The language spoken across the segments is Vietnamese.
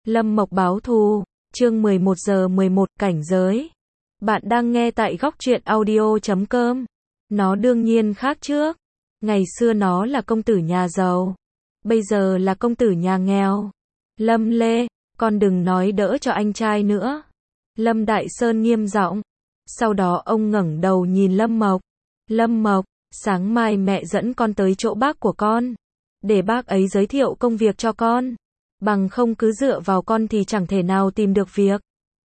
Lâm Mộc báo thù, chương 11 giờ 11 cảnh giới. Bạn đang nghe tại góc truyện audio.com. Nó đương nhiên khác trước. Ngày xưa nó là công tử nhà giàu. Bây giờ là công tử nhà nghèo. Lâm Lê, con đừng nói đỡ cho anh trai nữa. Lâm Đại Sơn nghiêm giọng. Sau đó ông ngẩng đầu nhìn Lâm Mộc. Lâm Mộc, sáng mai mẹ dẫn con tới chỗ bác của con. Để bác ấy giới thiệu công việc cho con. Bằng không cứ dựa vào con thì chẳng thể nào tìm được việc.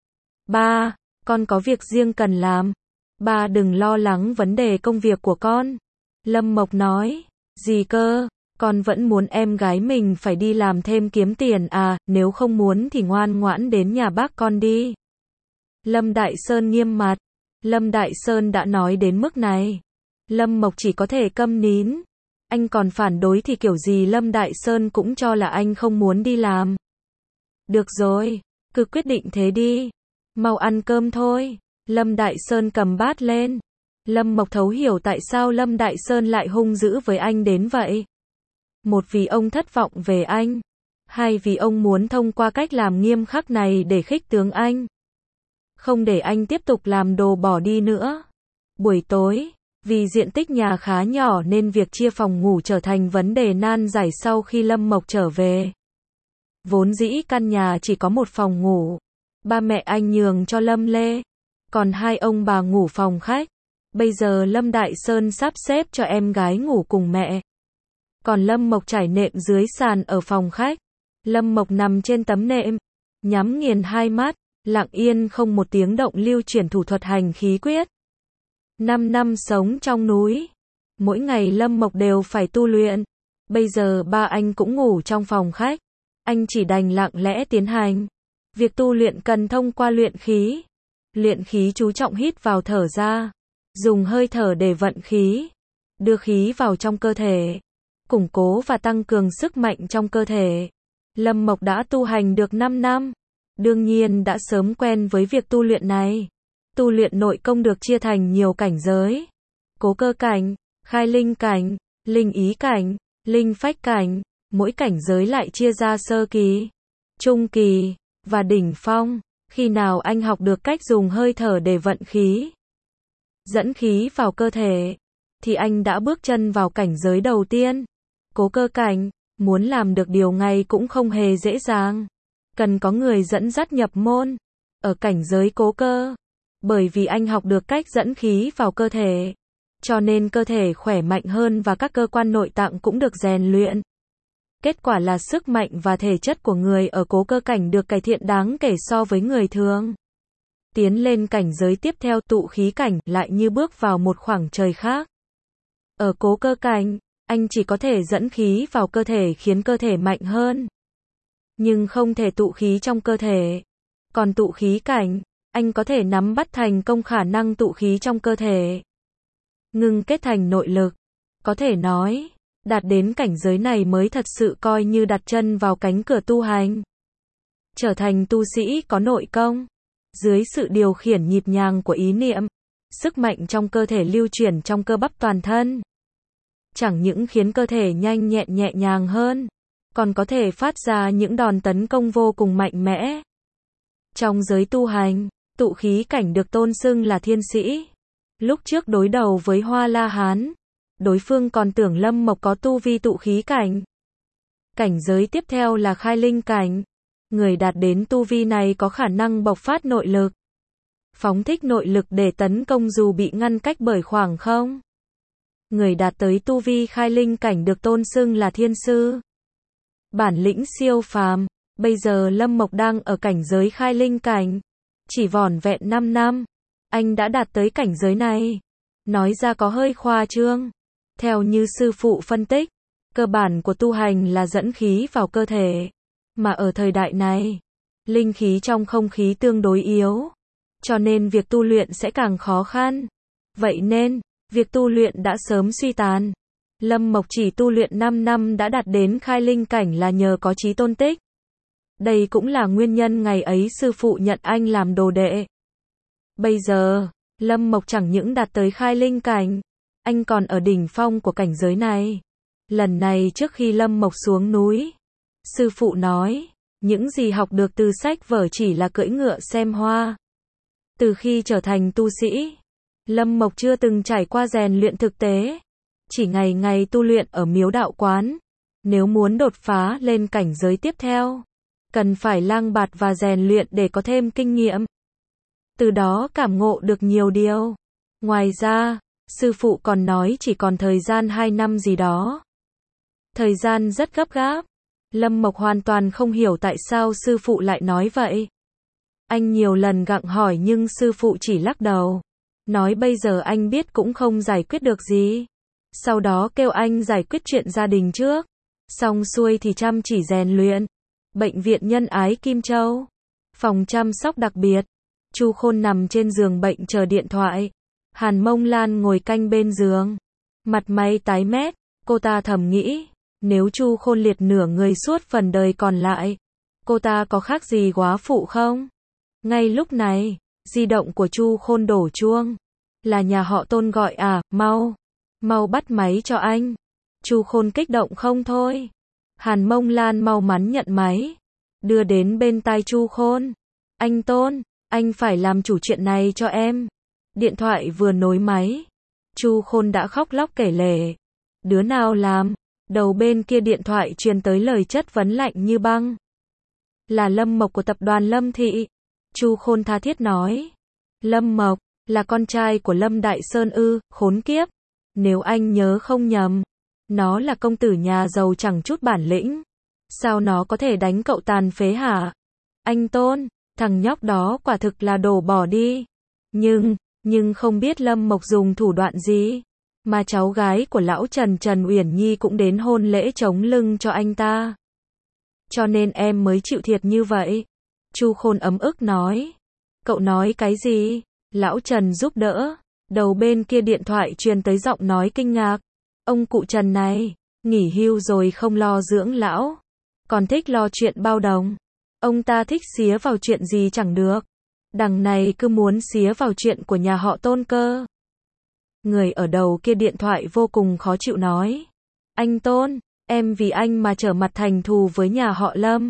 Ba, con có việc riêng cần làm. Ba đừng lo lắng vấn đề công việc của con. Lâm Mộc nói, gì cơ, con vẫn muốn em gái mình phải đi làm thêm kiếm tiền à, nếu không muốn thì ngoan ngoãn đến nhà bác con đi. Lâm Đại Sơn nghiêm mặt. Lâm Đại Sơn đã nói đến mức này. Lâm Mộc chỉ có thể câm nín. Anh còn phản đối thì kiểu gì Lâm Đại Sơn cũng cho là anh không muốn đi làm. Được rồi, cứ quyết định thế đi. Mau ăn cơm thôi. Lâm Đại Sơn cầm bát lên. Lâm Mộc thấu hiểu tại sao Lâm Đại Sơn lại hung dữ với anh đến vậy. Một vì ông thất vọng về anh. Hai vì ông muốn thông qua cách làm nghiêm khắc này để khích tướng anh. Không để anh tiếp tục làm đồ bỏ đi nữa. Buổi tối, vì diện tích nhà khá nhỏ nên việc chia phòng ngủ trở thành vấn đề nan giải sau khi Lâm Mộc trở về. Vốn dĩ căn nhà chỉ có một phòng ngủ. Ba mẹ anh nhường cho Lâm Lê. Còn hai ông bà ngủ phòng khách. Bây giờ Lâm Đại Sơn sắp xếp cho em gái ngủ cùng mẹ. Còn Lâm Mộc trải nệm dưới sàn ở phòng khách. Lâm Mộc nằm trên tấm nệm. Nhắm nghiền hai mắt. Lặng yên không một tiếng động lưu chuyển thủ thuật hành khí quyết. 5 năm sống trong núi. Mỗi ngày Lâm Mộc đều phải tu luyện. Bây giờ ba anh cũng ngủ trong phòng khách. Anh chỉ đành lặng lẽ tiến hành. Việc tu luyện cần thông qua luyện khí. Luyện khí chú trọng hít vào thở ra. Dùng hơi thở để vận khí. Đưa khí vào trong cơ thể. Củng cố và tăng cường sức mạnh trong cơ thể. Lâm Mộc đã tu hành được 5 năm. Đương nhiên đã sớm quen với việc tu luyện này. Tu luyện nội công được chia thành nhiều cảnh giới. Cố cơ cảnh, khai linh cảnh, linh ý cảnh, linh phách cảnh. Mỗi cảnh giới lại chia ra sơ kỳ, trung kỳ, và đỉnh phong. Khi nào anh học được cách dùng hơi thở để vận khí, dẫn khí vào cơ thể, thì anh đã bước chân vào cảnh giới đầu tiên. Cố cơ cảnh, muốn làm được điều này cũng không hề dễ dàng. Cần có người dẫn dắt nhập môn. Ở cảnh giới cố cơ, bởi vì anh học được cách dẫn khí vào cơ thể, cho nên cơ thể khỏe mạnh hơn và các cơ quan nội tạng cũng được rèn luyện. Kết quả là sức mạnh và thể chất của người ở cố cơ cảnh được cải thiện đáng kể so với người thường. Tiến lên cảnh giới tiếp theo tụ khí cảnh lại như bước vào một khoảng trời khác. Ở cố cơ cảnh, anh chỉ có thể dẫn khí vào cơ thể khiến cơ thể mạnh hơn. Nhưng không thể tụ khí trong cơ thể. Còn tụ khí cảnh, anh có thể nắm bắt thành công khả năng tụ khí trong cơ thể. Ngưng kết thành nội lực. Có thể nói, đạt đến cảnh giới này mới thật sự coi như đặt chân vào cánh cửa tu hành. Trở thành tu sĩ có nội công. Dưới sự điều khiển nhịp nhàng của ý niệm, sức mạnh trong cơ thể lưu chuyển trong cơ bắp toàn thân. Chẳng những khiến cơ thể nhanh nhẹn nhẹ nhàng hơn, còn có thể phát ra những đòn tấn công vô cùng mạnh mẽ. Trong giới tu hành, tụ khí cảnh được tôn xưng là thiên sĩ. Lúc trước đối đầu với Hoa La Hán, đối phương còn tưởng Lâm Mộc có tu vi tụ khí cảnh. Cảnh giới tiếp theo là khai linh cảnh. Người đạt đến tu vi này có khả năng bộc phát nội lực. Phóng thích nội lực để tấn công dù bị ngăn cách bởi khoảng không. Người đạt tới tu vi khai linh cảnh được tôn xưng là thiên sư. Bản lĩnh siêu phàm. Bây giờ Lâm Mộc đang ở cảnh giới khai linh cảnh. Chỉ vỏn vẹn 5 năm, anh đã đạt tới cảnh giới này. Nói ra có hơi khoa trương. Theo như sư phụ phân tích, cơ bản của tu hành là dẫn khí vào cơ thể. Mà ở thời đại này, linh khí trong không khí tương đối yếu. Cho nên việc tu luyện sẽ càng khó khăn. Vậy nên, việc tu luyện đã sớm suy tàn. Lâm Mộc chỉ tu luyện 5 năm đã đạt đến khai linh cảnh là nhờ có Chí Tôn Tích. Đây cũng là nguyên nhân ngày ấy sư phụ nhận anh làm đồ đệ. Bây giờ, Lâm Mộc chẳng những đạt tới khai linh cảnh, anh còn ở đỉnh phong của cảnh giới này. Lần này trước khi Lâm Mộc xuống núi, sư phụ nói, Những gì học được từ sách vở chỉ là cưỡi ngựa xem hoa. Từ khi trở thành tu sĩ, Lâm Mộc chưa từng trải qua rèn luyện thực tế. Chỉ ngày ngày tu luyện ở miếu đạo quán. Nếu muốn đột phá lên cảnh giới tiếp theo, cần phải lang bạt và rèn luyện để có thêm kinh nghiệm. Từ đó cảm ngộ được nhiều điều. Ngoài ra, sư phụ còn nói chỉ còn thời gian 2 năm gì đó. Thời gian rất gấp gáp. Lâm Mộc hoàn toàn không hiểu tại sao sư phụ lại nói vậy. Anh nhiều lần gặng hỏi nhưng sư phụ chỉ lắc đầu. Nói bây giờ anh biết cũng không giải quyết được gì. Sau đó kêu anh giải quyết chuyện gia đình trước. Xong xuôi thì chăm chỉ rèn luyện. Bệnh viện Nhân Ái Kim Châu. Phòng chăm sóc đặc biệt. Chu Khôn nằm trên giường bệnh chờ điện thoại. Hàn Mông Lan ngồi canh bên giường. Mặt mày tái mét, cô ta thầm nghĩ. Nếu Chu Khôn liệt nửa người suốt phần đời còn lại, cô ta có khác gì góa phụ không? Ngay lúc này, di động của Chu Khôn đổ chuông. Là nhà họ Tôn gọi à, mau bắt máy cho anh. Chu Khôn kích động không thôi. Hàn Mông Lan mau mắn nhận máy. Đưa đến bên tai Chu Khôn. Anh Tôn, anh phải làm chủ chuyện này cho em. Điện thoại vừa nối máy. Chu Khôn đã khóc lóc kể lể. Đứa nào làm? Đầu bên kia điện thoại truyền tới lời chất vấn lạnh như băng. Là Lâm Mộc của tập đoàn Lâm Thị. Chu Khôn tha thiết nói. Lâm Mộc, là con trai của Lâm Đại Sơn ư, khốn kiếp. Nếu anh nhớ không nhầm, nó là công tử nhà giàu chẳng chút bản lĩnh. Sao nó có thể đánh cậu tàn phế hả? Anh Tôn, thằng nhóc đó quả thực là đồ bỏ đi. Nhưng không biết Lâm Mộc dùng thủ đoạn gì. Mà cháu gái của lão Trần Trần Uyển Nhi cũng đến hôn lễ chống lưng cho anh ta. Cho nên em mới chịu thiệt như vậy. Chu Khôn ấm ức nói. Cậu nói cái gì? Lão Trần giúp đỡ. Đầu bên kia điện thoại truyền tới giọng nói kinh ngạc. Ông cụ Trần này, nghỉ hưu rồi không lo dưỡng lão. Còn thích lo chuyện bao đồng. Ông ta thích xía vào chuyện gì chẳng được. Đằng này cứ muốn xía vào chuyện của nhà họ Tôn cơ. Người ở đầu kia điện thoại vô cùng khó chịu nói. Anh Tôn, em vì anh mà trở mặt thành thù với nhà họ Lâm.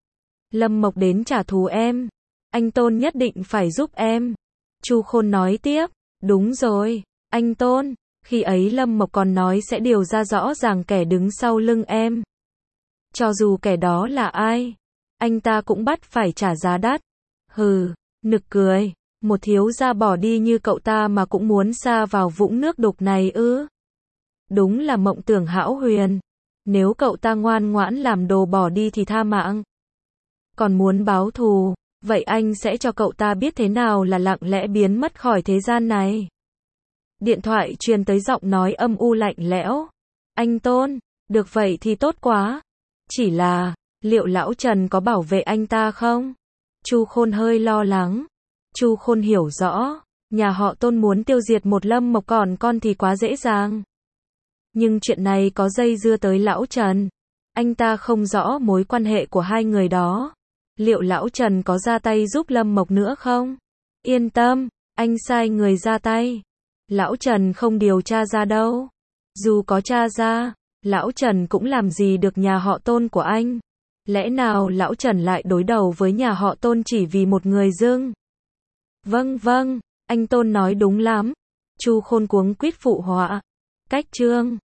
Lâm Mộc đến trả thù em. Anh Tôn nhất định phải giúp em. Chu Khôn nói tiếp. Đúng rồi, anh Tôn. Khi ấy Lâm Mộc còn nói sẽ điều ra rõ ràng kẻ đứng sau lưng em. Cho dù kẻ đó là ai, anh ta cũng bắt phải trả giá đắt. Hừ, nực cười. Một thiếu gia bỏ đi như cậu ta mà cũng muốn sa vào vũng nước đục này ư? Đúng là mộng tưởng hão huyền. Nếu cậu ta ngoan ngoãn làm đồ bỏ đi thì tha mạng. Còn muốn báo thù, vậy anh sẽ cho cậu ta biết thế nào là lặng lẽ biến mất khỏi thế gian này. Điện thoại truyền tới giọng nói âm u lạnh lẽo. Anh Tôn, được vậy thì tốt quá. Chỉ là, liệu lão Trần có bảo vệ anh ta không? Chu Khôn hơi lo lắng. Chu Khôn hiểu rõ, nhà họ Tôn muốn tiêu diệt một Lâm Mộc còn con thì quá dễ dàng. Nhưng chuyện này có dây dưa tới lão Trần. Anh ta không rõ mối quan hệ của hai người đó. Liệu lão Trần có ra tay giúp Lâm Mộc nữa không? Yên tâm, anh sai người ra tay. Lão Trần không điều tra ra đâu. Dù có tra ra, lão Trần cũng làm gì được nhà họ Tôn của anh. Lẽ nào lão Trần lại đối đầu với nhà họ Tôn chỉ vì một người dưng? Vâng, anh Tôn nói đúng lắm. Chu Khôn cuống quýt phụ họa. Cách chương